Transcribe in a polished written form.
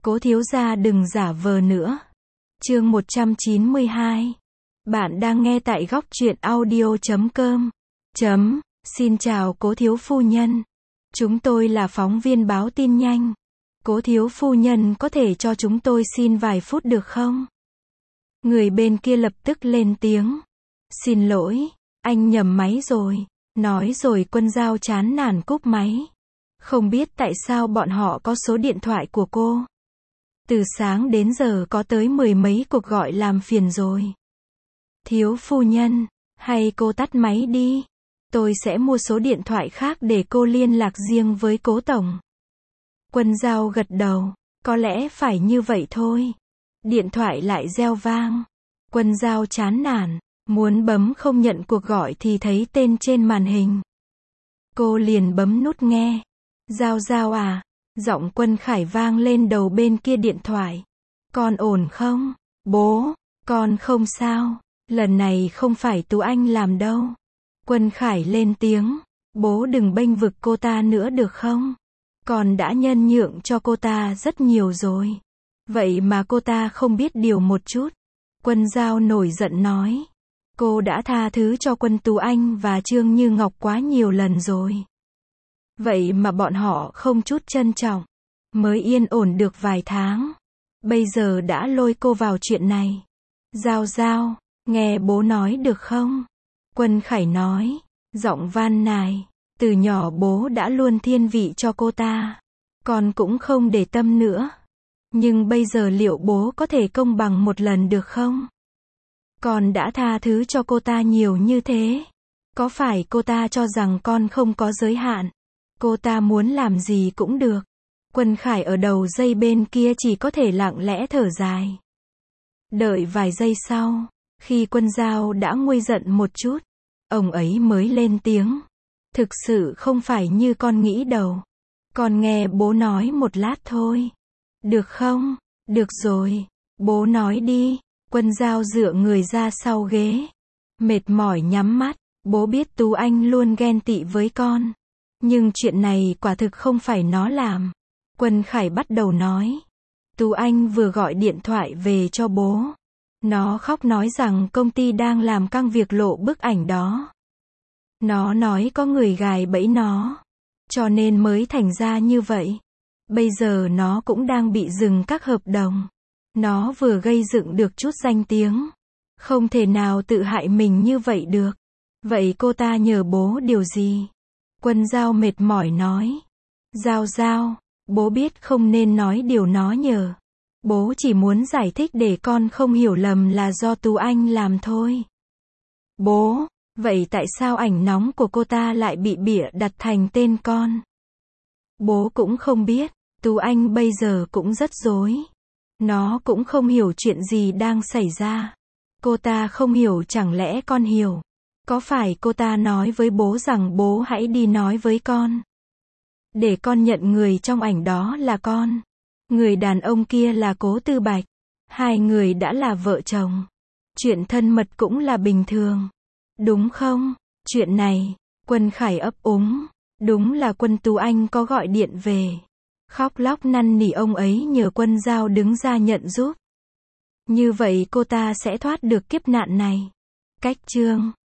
Cố thiếu gia đừng giả vờ nữa. Chương 192. Bạn đang nghe tại góc truyện audio.com. Xin chào cố thiếu phu nhân. Chúng tôi là phóng viên báo tin nhanh. Cố thiếu phu nhân có thể cho chúng tôi xin vài phút được không? Người bên kia lập tức lên tiếng. Xin lỗi, anh nhầm máy rồi. Nói rồi Quân Dao chán nản cúp máy. Không biết tại sao bọn họ có số điện thoại của cô. Từ sáng đến giờ có tới 10 mấy cuộc gọi làm phiền rồi. Thiếu phu nhân, hay cô tắt máy đi. Tôi sẽ mua số điện thoại khác để cô liên lạc riêng với cố tổng. Quân Dao gật đầu, có lẽ phải như vậy thôi. Điện thoại lại reo vang. Quân Dao chán nản, muốn bấm không nhận cuộc gọi thì thấy tên trên màn hình. Cô liền bấm nút nghe. Dao Dao à? Giọng Quân Khải vang lên đầu bên kia điện thoại. Con ổn không? Bố, con không sao. Lần này không phải Tú Anh làm đâu. Quân Khải lên tiếng. Bố đừng bênh vực cô ta nữa được không? Con đã nhân nhượng cho cô ta rất nhiều rồi. Vậy mà cô ta không biết điều một chút. Quân Dao nổi giận nói. Cô đã tha thứ cho Quân Tú Anh và Trương Như Ngọc quá nhiều lần rồi. Vậy mà bọn họ không chút trân trọng. Mới yên ổn được vài tháng. Bây giờ đã lôi cô vào chuyện này. Dao Dao, nghe bố nói được không? Quân Khải nói, giọng van nài. Từ nhỏ bố đã luôn thiên vị cho cô ta. Con cũng không để tâm nữa. Nhưng bây giờ liệu bố có thể công bằng một lần được không? Con đã tha thứ cho cô ta nhiều như thế. Có phải cô ta cho rằng con không có giới hạn? Cô ta muốn làm gì cũng được. Quân Khải ở đầu dây bên kia chỉ có thể lặng lẽ thở dài. Đợi vài giây sau, khi Quân Dao đã nguôi giận một chút, ông ấy mới lên tiếng. Thực sự không phải như con nghĩ đâu. Con nghe bố nói một lát thôi. Được không? Được rồi. Bố nói đi. Quân Dao dựa người ra sau ghế. Mệt mỏi nhắm mắt. Bố biết Tú Anh luôn ghen tị với con. Nhưng chuyện này quả thực không phải nó làm. Quân Khải bắt đầu nói. Tú Anh vừa gọi điện thoại về cho bố. Nó khóc nói rằng công ty đang làm căng việc lộ bức ảnh đó. Nó nói có người gài bẫy nó. Cho nên mới thành ra như vậy. Bây giờ nó cũng đang bị dừng các hợp đồng. Nó vừa gây dựng được chút danh tiếng. Không thể nào tự hại mình như vậy được. Vậy cô ta nhờ bố điều gì? Quân Dao mệt mỏi nói. Dao Dao, bố biết không nên nói điều nó nhờ. Bố chỉ muốn giải thích để con không hiểu lầm là do Tú Anh làm thôi. Bố, vậy tại sao ảnh nóng của cô ta lại bị bịa đặt thành tên con? Bố cũng không biết. Tú Anh bây giờ cũng rất rối. Nó cũng không hiểu chuyện gì đang xảy ra. Cô ta không hiểu, chẳng lẽ con hiểu? Có phải cô ta nói với bố rằng bố hãy đi nói với con? Để con nhận người trong ảnh đó là con. Người đàn ông kia là Cố Tư Bạch. Hai người đã là vợ chồng. Chuyện thân mật cũng là bình thường. Đúng không? Chuyện này, Quân Khải ấp úng. Đúng là Quân Tú Anh có gọi điện về. Khóc lóc năn nỉ ông ấy nhờ Quân Dao đứng ra nhận giúp. Như vậy cô ta sẽ thoát được kiếp nạn này. Cách chương